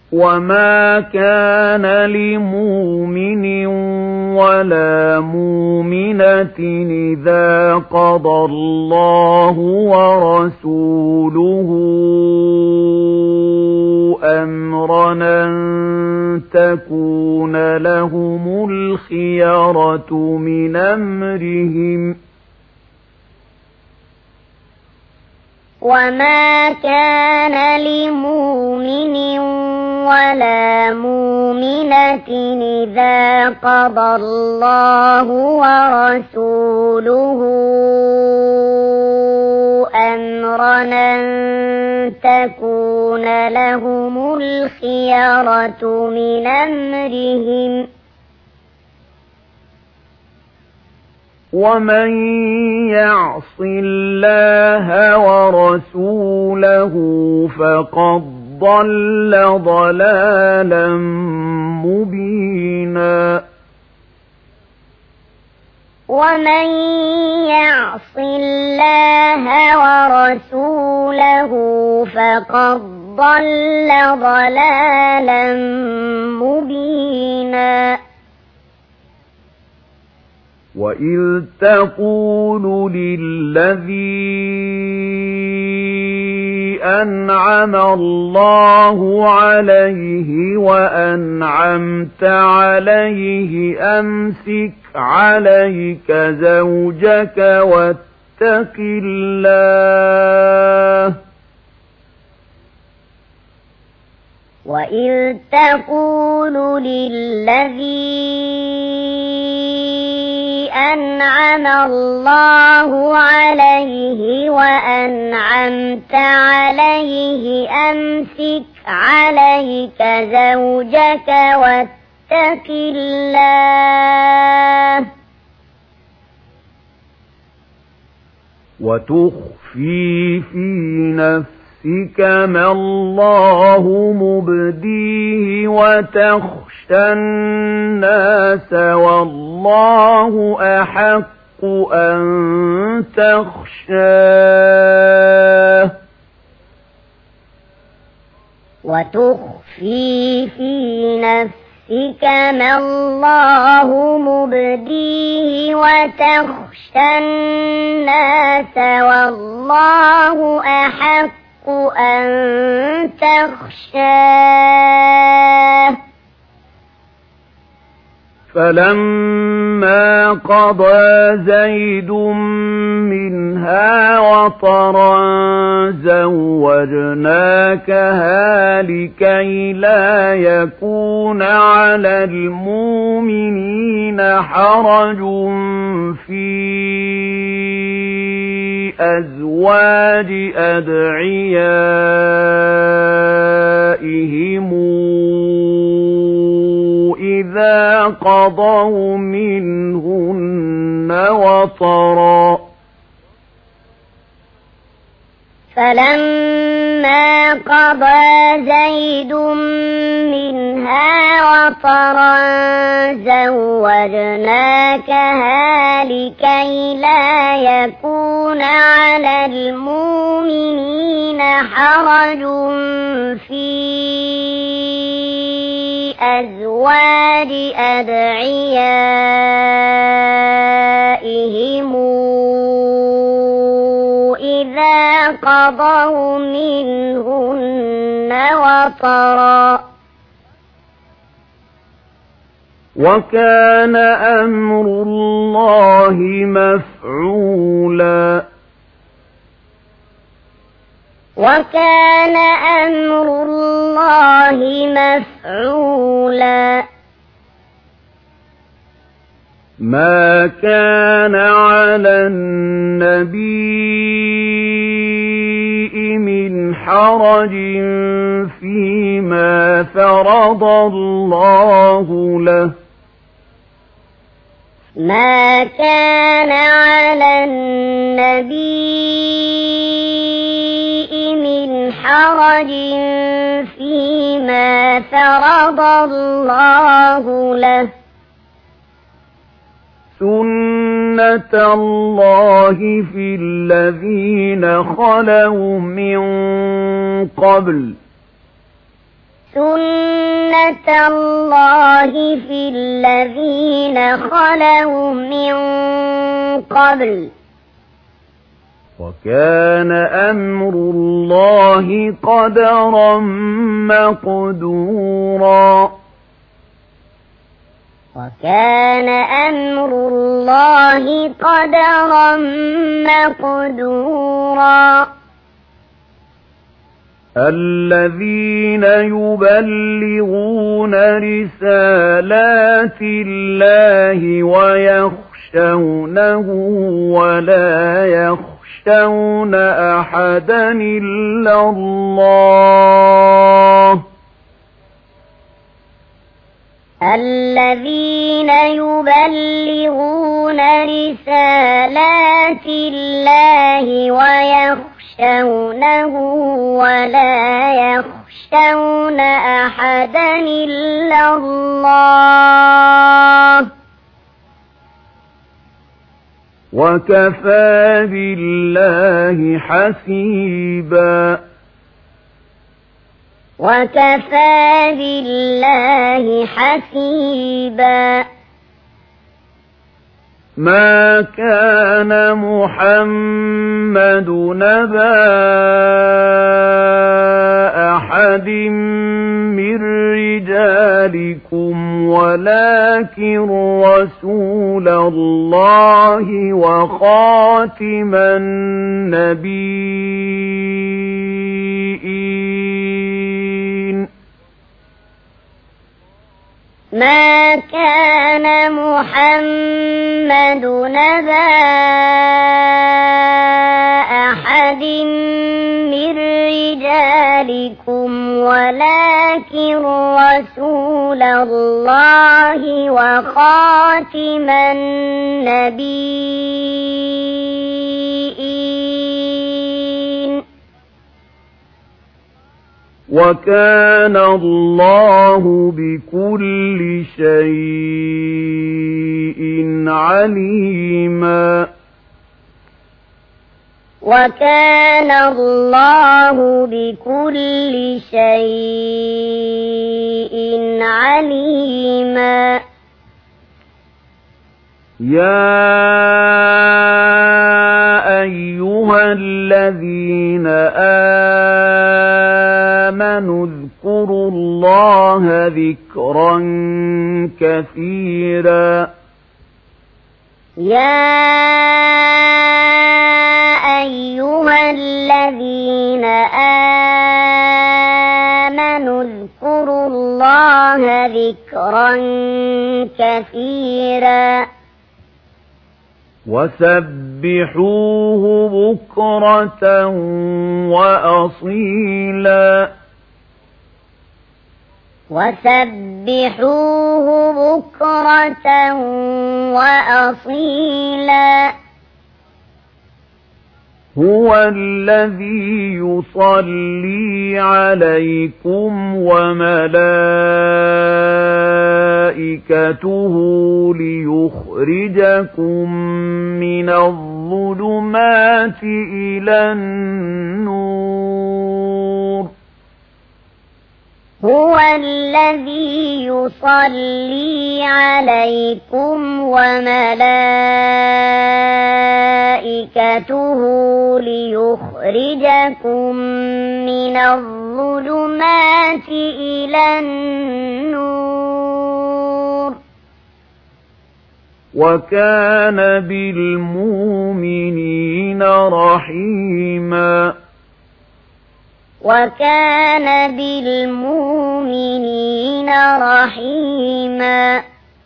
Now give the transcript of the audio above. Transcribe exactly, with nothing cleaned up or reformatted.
وما كان لمؤمن ولا مؤمنة إذا قضى الله ورسوله أمرا أن تكون لهم الخيرة من أمرهم وما كان لمؤمن ولا مؤمنة إذا قضى الله ورسوله أمرا أن تكون لهم الخيرة من أمرهم ومن يعص الله ورسوله فقد ضل ضلالا مبينا ومن يعص الله ورسوله فقد ضل ضلالا مبينا وإذ تقول للذي أنعم الله عليه وأنعمت عليه أمسك عليك زوجك واتق الله وإذ تقول للذي أنعم الله عليه وأنعمت عليه أمسك عليك زوجك واتق الله وتخفي في نفسك ما الله مبديه وتخشى الناس والله أحق أن تخشاه وتخفي في نفسك ما الله مبديه وتخشى الناس والله أحق أن تخشاه فلما قضى زيد منها وطرا زوجناكها لكي لا يكون على المؤمنين حرج في أزواج أدعيائهم إذا قضوا منهن وطرا فلما قضى زيد منها وطرا زوجناكها لكي لا يكون على المؤمنين حرج في أزواج أدعيائهم إذا قضوا منهن وطرا وكان أمر الله مفعولا وكان أمر الله مفعولا ما كان على النبي من حرج فيما فرض الله له ما كان على النبي من حرج فيما فرض الله له سنة الله في الذين خلوا من قبل سنة الله في الذين خلوا من قبل وكان أمر الله قدرا مقدورا وكان أمر الله قدرا مقدورا الذين يبلغون رسالات الله ويخشونه ولا يخشون أحدا إلا الله الذين يبلغون رسالات الله ويخشونه ولا يخشون أحدا إلا الله وكفى بالله حسيبا وكفى بالله حسيبا ما كان محمد نبا أحد من رجالكم ولكن رسول الله وخاتم النبيين ما كان محمد نبا أحد من رجالكم ولكن رسول الله وخاتم النبيين وكان الله بكل شيء عليما وكان الله بكل شيء عليما يا أيها الذين آمنوا اذكروا الله ذكرا كثيرا يا أيها الذين آمنوا اذكروا الله ذكرا كثيرا وسبحوه بكرة وأصيلا وسبحوه بكرة وأصيلا هو الذي يصلي عليكم وملائكته ليخرجكم من الظلمات إلى النور هو الذي يصلي عليكم وملائكته ليخرجكم من الظلمات إلى النور وكان بالمؤمنين رحيما وكان بالمؤمنين رحيما